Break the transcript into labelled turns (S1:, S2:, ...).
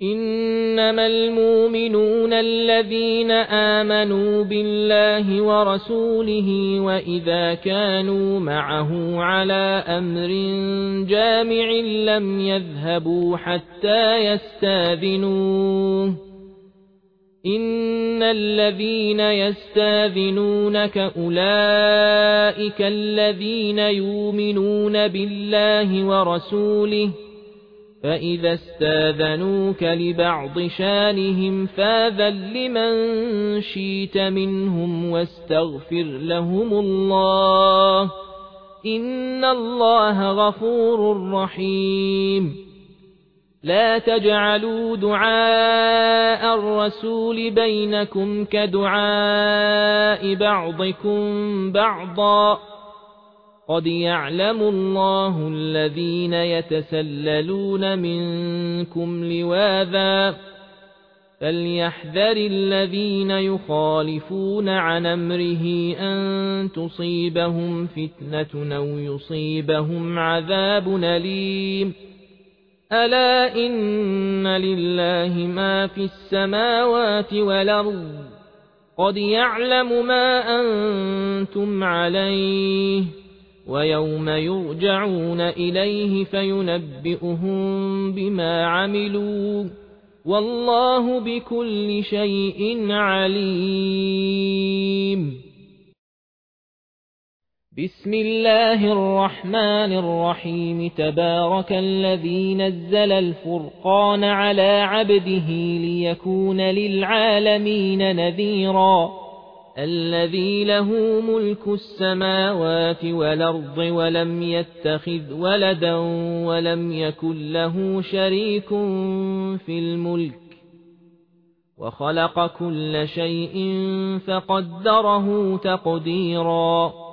S1: إنما المؤمنون الذين آمنوا بالله ورسوله وإذا كانوا معه على أمر جامع لم يذهبوا حتى يستاذنوه إن الذين يستاذنونك أولئك الذين يؤمنون بالله ورسوله فإذا استاذنوك لبعض شانهم فاذن لمن شئت منهم واستغفر لهم الله إن الله غفور رحيم لا تجعلوا دعاء الرسول بينكم كدعاء بعضكم بعضا قد يعلم الله الذين يتسللون منكم لواذا فليحذر الذين يخالفون عن أمره أن تصيبهم فتنة أو يصيبهم عذاب أليم ألا إن لله ما في السماوات والأرض قد يعلم ما أنتم عليه ويوم يرجعون إليه فينبئهم بما عملوا والله بكل شيء عليم بسم الله الرحمن الرحيم تبارك الذي نزل الفرقان على عبده ليكون للعالمين نذيرا الذي له ملك السماوات والأرض ولم يتخذ ولدا ولم يكن له شريك في الملك وخلق كل شيء فقدره تقديرا